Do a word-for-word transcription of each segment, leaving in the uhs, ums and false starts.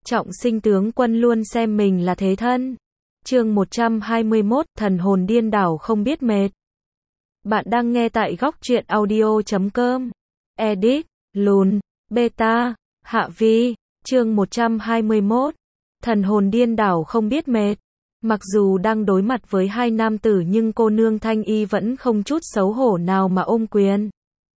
Trọng sinh tướng quân luôn xem mình là thế thân. Chương một trăm hai mươi mốt, thần hồn điên đảo không biết mệt. Bạn đang nghe tại góc truyện audio chấm com. Edit, lùn, beta, hạ vi, chương một trăm hai mươi mốt. Thần hồn điên đảo không biết mệt. Mặc dù đang đối mặt với hai nam tử nhưng cô nương Thanh Y vẫn không chút xấu hổ nào mà ôm quyền.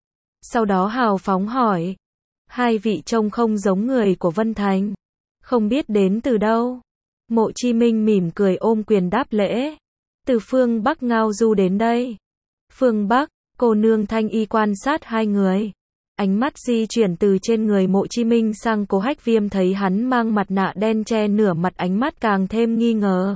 Sau đó hào phóng hỏi. Hai vị trông không giống người của Vân Thành. Không biết đến từ đâu. Mộ Chi Minh mỉm cười ôm quyền đáp lễ. Từ phương Bắc ngao du đến đây. Phương Bắc, cô nương Thanh Y quan sát hai người. Ánh mắt di chuyển từ trên người Mộ Chi Minh sang Cố Hách Viêm, thấy hắn mang mặt nạ đen che nửa mặt, ánh mắt càng thêm nghi ngờ.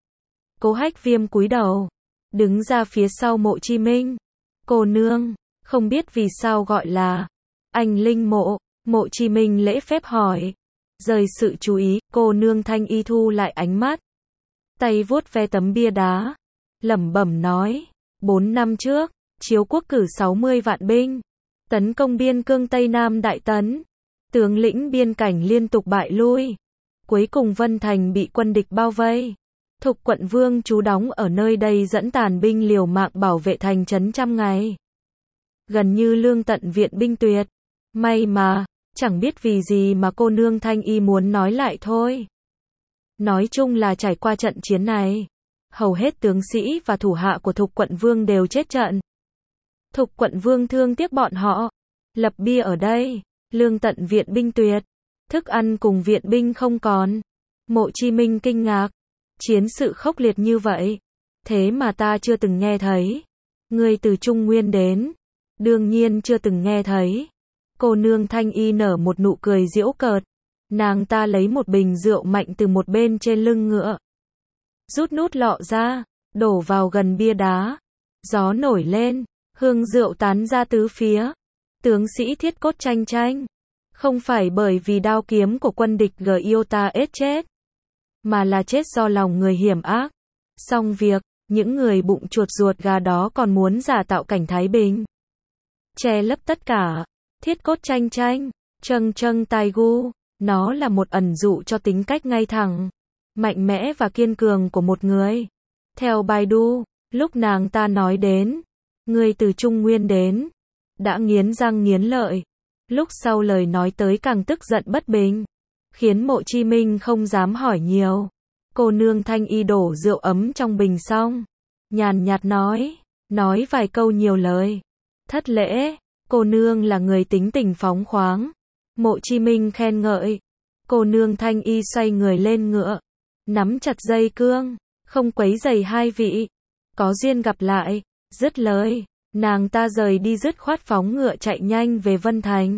Cố Hách Viêm cúi đầu, đứng ra phía sau Mộ Chi Minh. Cô nương, không biết vì sao gọi là anh Linh Mộ. Mộ Chi Minh lễ phép hỏi. Rời sự chú ý, cô nương Thanh Y thu lại ánh mắt. Tay vuốt ve tấm bia đá. Lẩm bẩm nói. Bốn năm trước, Chiếu quốc cử sáu mươi vạn binh. Tấn công biên cương Tây Nam Đại Tấn. Tướng lĩnh biên cảnh liên tục bại lui. Cuối cùng Vân Thành bị quân địch bao vây. Thục quận vương trú đóng ở nơi đây dẫn tàn binh liều mạng bảo vệ thành trấn trăm ngày. Gần như lương tận viện binh tuyệt. May mà, chẳng biết vì gì mà cô nương Thanh Y muốn nói lại thôi. Nói chung là trải qua trận chiến này, hầu hết tướng sĩ và thủ hạ của Thục quận vương đều chết trận. Thục quận vương thương tiếc bọn họ, lập bia ở đây, lương tận viện binh tuyệt, thức ăn cùng viện binh không còn. Mộ Chi Minh kinh ngạc, chiến sự khốc liệt như vậy, thế mà ta chưa từng nghe thấy. Ngươi từ Trung Nguyên đến, đương nhiên chưa từng nghe thấy. Cô nương Thanh Y nở một nụ cười giễu cợt. Nàng ta lấy một bình rượu mạnh từ một bên trên lưng ngựa. Rút nút lọ ra, đổ vào gần bia đá. Gió nổi lên, hương rượu tán ra tứ phía. Tướng sĩ thiết cốt tranh tranh. Không phải bởi vì đao kiếm của quân địch gờ yêu ta ết chết, mà là chết do lòng người hiểm ác. Xong việc, những người bụng chuột ruột gà đó còn muốn giả tạo cảnh thái bình, che lấp tất cả. Thiết cốt tranh tranh, trâng trâng tai gu, nó là một ẩn dụ cho tính cách ngay thẳng, mạnh mẽ và kiên cường của một người. Theo Baidu, lúc nàng ta nói đến, người từ Trung Nguyên đến, đã nghiến răng nghiến lợi. Lúc sau lời nói tới càng tức giận bất bình, khiến Mộ Chi Minh không dám hỏi nhiều. Cô nương Thanh Y đổ rượu ấm trong bình xong, nhàn nhạt nói, nói vài câu nhiều lời. Thất lễ. Cô nương là người tính tình phóng khoáng. Mộ Chi Minh khen ngợi. Cô nương Thanh Y xoay người lên ngựa, nắm chặt dây cương, không quấy rầy hai vị. Có duyên gặp lại. Dứt lời, nàng ta rời đi dứt khoát phóng ngựa chạy nhanh về Vân Thành.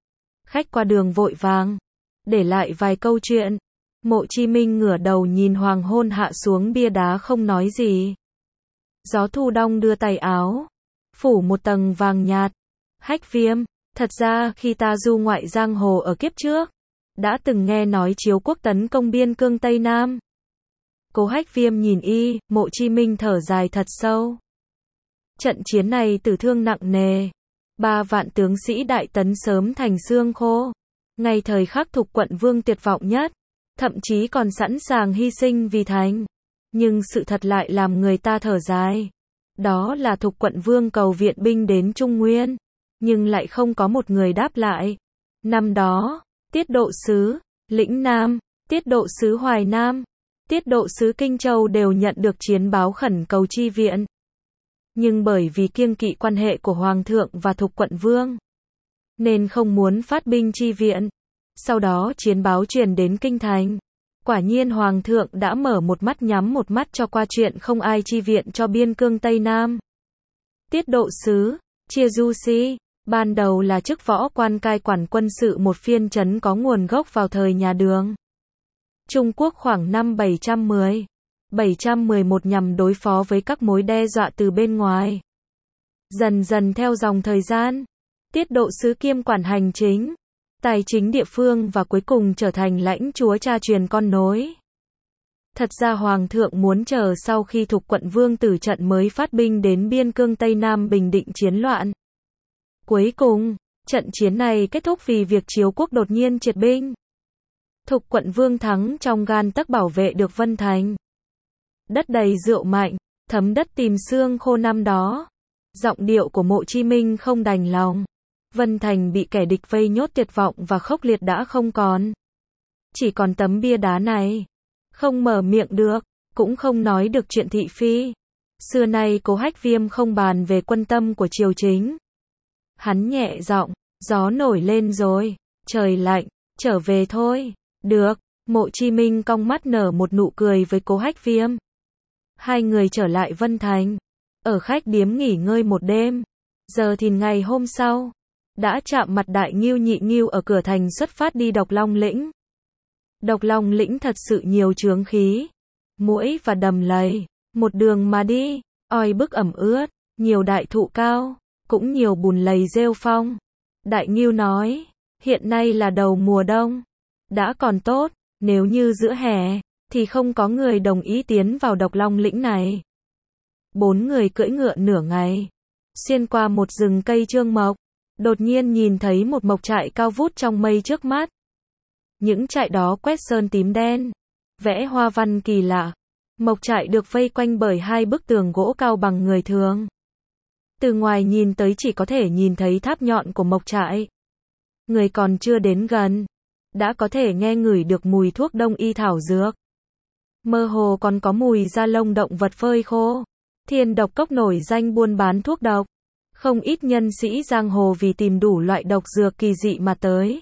Khách qua đường vội vàng, để lại vài câu chuyện. Mộ Chi Minh ngửa đầu nhìn hoàng hôn hạ xuống bia đá không nói gì. Gió thu đong đưa tay áo, phủ một tầng vàng nhạt. Hách Viêm, thật ra khi ta du ngoại giang hồ ở kiếp trước, đã từng nghe nói Chiếu quốc tấn công biên cương Tây Nam. Cố Hách Viêm nhìn y, Mộ Chi Minh thở dài thật sâu. Trận chiến này tử thương nặng nề. Ba vạn tướng sĩ Đại Tấn sớm thành xương khô. Ngay thời khắc Thục quận vương tuyệt vọng nhất, thậm chí còn sẵn sàng hy sinh vì thành. Nhưng sự thật lại làm người ta thở dài. Đó là Thục quận vương cầu viện binh đến Trung Nguyên, nhưng lại không có một người đáp lại. Năm đó, Tiết độ sứ Lĩnh Nam, Tiết độ sứ Hoài Nam, Tiết độ sứ Kinh Châu đều nhận được chiến báo khẩn cầu chi viện. Nhưng bởi vì kiêng kỵ quan hệ của Hoàng thượng và Thục quận vương, nên không muốn phát binh chi viện. Sau đó chiến báo truyền đến Kinh Thành. Quả nhiên Hoàng thượng đã mở một mắt nhắm một mắt cho qua chuyện không ai chi viện cho biên cương Tây Nam. Tiết độ sứ Chia Du Si, ban đầu là chức võ quan cai quản quân sự một phiên trấn có nguồn gốc vào thời nhà Đường. Trung Quốc khoảng năm bảy trăm mười, bảy trăm mười một nhằm đối phó với các mối đe dọa từ bên ngoài. Dần dần theo dòng thời gian, tiết độ sứ kiêm quản hành chính, tài chính địa phương và cuối cùng trở thành lãnh chúa cha truyền con nối. Thật ra Hoàng thượng muốn chờ sau khi Thục quận vương tử trận mới phát binh đến biên cương Tây Nam bình định chiến loạn. Cuối cùng, trận chiến này kết thúc vì việc Chiếu quốc đột nhiên triệt binh. Thục quận Vương Thắng trong gan tấc bảo vệ được Vân Thành. Đất đầy rượu mạnh, thấm đất tìm xương khô năm đó. Giọng điệu của Mộ Chí Minh không đành lòng. Vân Thành bị kẻ địch vây nhốt tuyệt vọng và khốc liệt đã không còn. Chỉ còn tấm bia đá này. Không mở miệng được, cũng không nói được chuyện thị phi. Xưa nay Cố Hách Viêm không bàn về quân tâm của triều chính. Hắn nhẹ giọng, gió nổi lên rồi, trời lạnh, trở về thôi. Được, Mộ Chí Minh cong mắt nở một nụ cười với Cố Hách Viêm. Hai người trở lại Vân Thành, ở khách điếm nghỉ ngơi một đêm. Giờ thìn ngày hôm sau, đã chạm mặt Đại Ngưu Nhị Ngưu ở cửa thành xuất phát đi Độc Long Lĩnh. Độc Long Lĩnh thật sự nhiều chướng khí, muỗi và đầm lầy, một đường mà đi, oi bức ẩm ướt, nhiều đại thụ cao, cũng nhiều bùn lầy rêu phong. Đại Ngưu nói, hiện nay là đầu mùa đông, đã còn tốt, nếu như giữa hè, thì không có người đồng ý tiến vào Độc Long Lĩnh này. Bốn người cưỡi ngựa nửa ngày, xuyên qua một rừng cây trương mộc, đột nhiên nhìn thấy một mộc trại cao vút trong mây trước mắt. Những trại đó quét sơn tím đen, vẽ hoa văn kỳ lạ. Mộc trại được vây quanh bởi hai bức tường gỗ cao bằng người thường. Từ ngoài nhìn tới chỉ có thể nhìn thấy tháp nhọn của mộc trại. Người còn chưa đến gần, đã có thể nghe ngửi được mùi thuốc đông y thảo dược. Mơ hồ còn có mùi da lông động vật phơi khô. Thiên Độc Cốc nổi danh buôn bán thuốc độc. Không ít nhân sĩ giang hồ vì tìm đủ loại độc dược kỳ dị mà tới.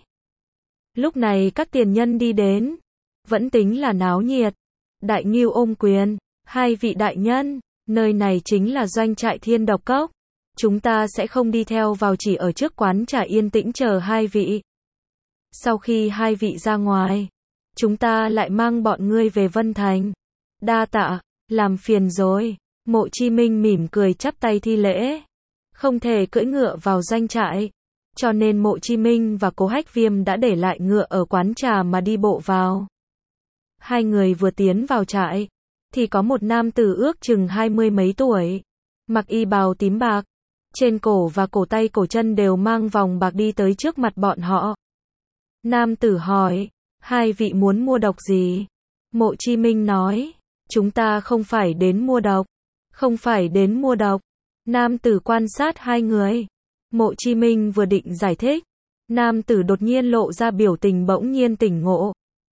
Lúc này các tiền nhân đi đến, vẫn tính là náo nhiệt. Đại Ngưu ôm quyền, hai vị đại nhân, nơi này chính là doanh trại Thiên Độc Cốc. Chúng ta sẽ không đi theo vào, chỉ ở trước quán trà yên tĩnh chờ hai vị. Sau khi hai vị ra ngoài, chúng ta lại mang bọn ngươi về Vân Thành. Đa tạ, làm phiền rồi. Mộ Chí Minh mỉm cười chắp tay thi lễ. Không thể cưỡi ngựa vào doanh trại, cho nên Mộ Chí Minh và Cố Hách Viêm đã để lại ngựa ở quán trà mà đi bộ vào. Hai người vừa tiến vào trại, thì có một nam tử ước chừng hai mươi mấy tuổi, mặc y bào tím bạc, trên cổ và cổ tay cổ chân đều mang vòng bạc đi tới trước mặt bọn họ. Nam tử hỏi, hai vị muốn mua độc gì? Mộ Chí Minh nói, chúng ta không phải đến mua độc, không phải đến mua độc. Nam tử quan sát hai người. Mộ Chí Minh vừa định giải thích, nam tử đột nhiên lộ ra biểu tình bỗng nhiên tỉnh ngộ.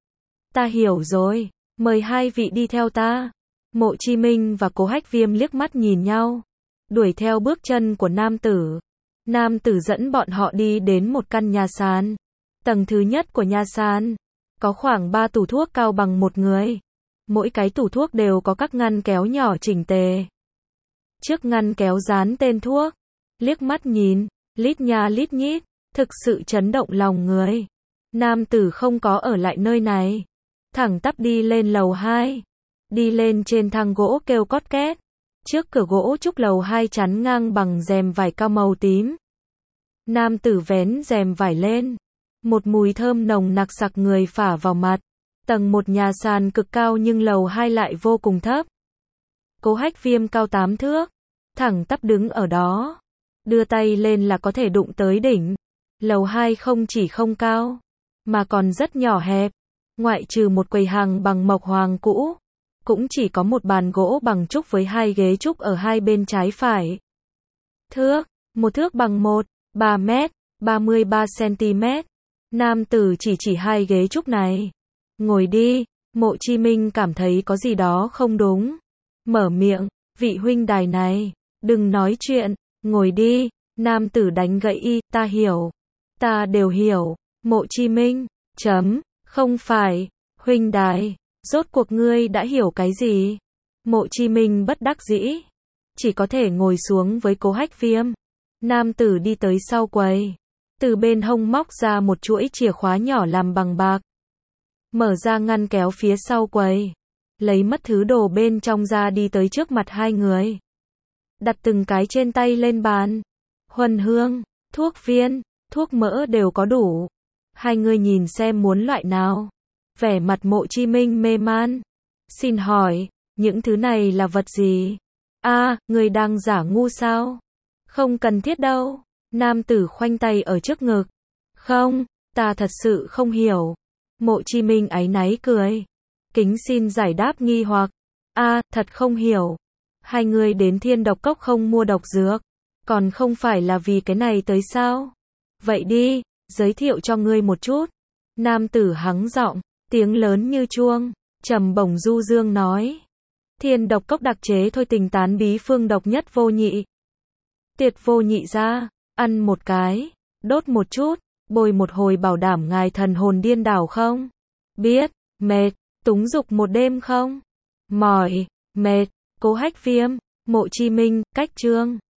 Ta hiểu rồi, mời hai vị đi theo ta. Mộ Chí Minh và Cố Hách Viêm liếc mắt nhìn nhau, đuổi theo bước chân của nam tử. Nam tử dẫn bọn họ đi đến một căn nhà sàn. Tầng thứ nhất của nhà sàn, có khoảng ba tủ thuốc cao bằng một người. Mỗi cái tủ thuốc đều có các ngăn kéo nhỏ chỉnh tề. Trước ngăn kéo dán tên thuốc, liếc mắt nhìn, lít nha lít nhít, thực sự chấn động lòng người. Nam tử không có ở lại nơi này, thẳng tắp đi lên lầu hai. Đi lên trên thang gỗ kêu cót két. Trước cửa gỗ trúc lầu hai chắn ngang bằng rèm vải cao màu tím. Nam tử vén rèm vải lên. Một mùi thơm nồng nặc sặc người phả vào mặt. Tầng một nhà sàn cực cao nhưng lầu hai lại vô cùng thấp. Cố Hách Viêm cao tám thước, thẳng tắp đứng ở đó, đưa tay lên là có thể đụng tới đỉnh. Lầu hai không chỉ không cao, mà còn rất nhỏ hẹp. Ngoại trừ một quầy hàng bằng mộc hoàng cũ, cũng chỉ có một bàn gỗ bằng trúc với hai ghế trúc ở hai bên trái phải. Thước, một thước bằng một, ba mét, ba mươi ba xăng-ti-mét. Nam tử chỉ chỉ hai ghế trúc này. Ngồi đi. Mộ Chí Minh cảm thấy có gì đó không đúng. Mở miệng, vị huynh đài này, đừng nói chuyện, ngồi đi. Nam tử đánh gãy y, ta hiểu. Ta đều hiểu. Mộ Chí Minh, chấm, không phải, huynh đài, rốt cuộc ngươi đã hiểu cái gì? Mộ Chí Minh bất đắc dĩ, chỉ có thể ngồi xuống với Cố Hách Viêm. Nam tử đi tới sau quầy, từ bên hông móc ra một chuỗi chìa khóa nhỏ làm bằng bạc. Mở ra ngăn kéo phía sau quầy, lấy mất thứ đồ bên trong ra đi tới trước mặt hai người. Đặt từng cái trên tay lên bàn. Huân hương, thuốc viên, thuốc mỡ đều có đủ. Hai người nhìn xem muốn loại nào. Vẻ mặt Mộ Chí Minh mê man. Xin hỏi, những thứ này là vật gì? A, à, người đang giả ngu sao? Không cần thiết đâu. Nam tử khoanh tay ở trước ngực. Không, ta thật sự không hiểu. Mộ Chi Minh áy náy cười. Kính xin giải đáp nghi hoặc. A, thật không hiểu. Hai người đến Thiên Độc Cốc không mua độc dược, còn không phải là vì cái này tới sao? Vậy đi, giới thiệu cho ngươi một chút. Nam tử hắng giọng, tiếng lớn như chuông, trầm bổng du dương nói. Thiên Độc Cốc đặc chế thôi tình tán bí phương độc nhất vô nhị. Tiệt vô nhị ra, ăn một cái, đốt một chút, bồi một hồi bảo đảm ngài thần hồn điên đảo không? Biết, mệt, túng dục một đêm không? Mỏi, mệt, Cố Hách Viêm, Mộ Chi Minh, cách chương.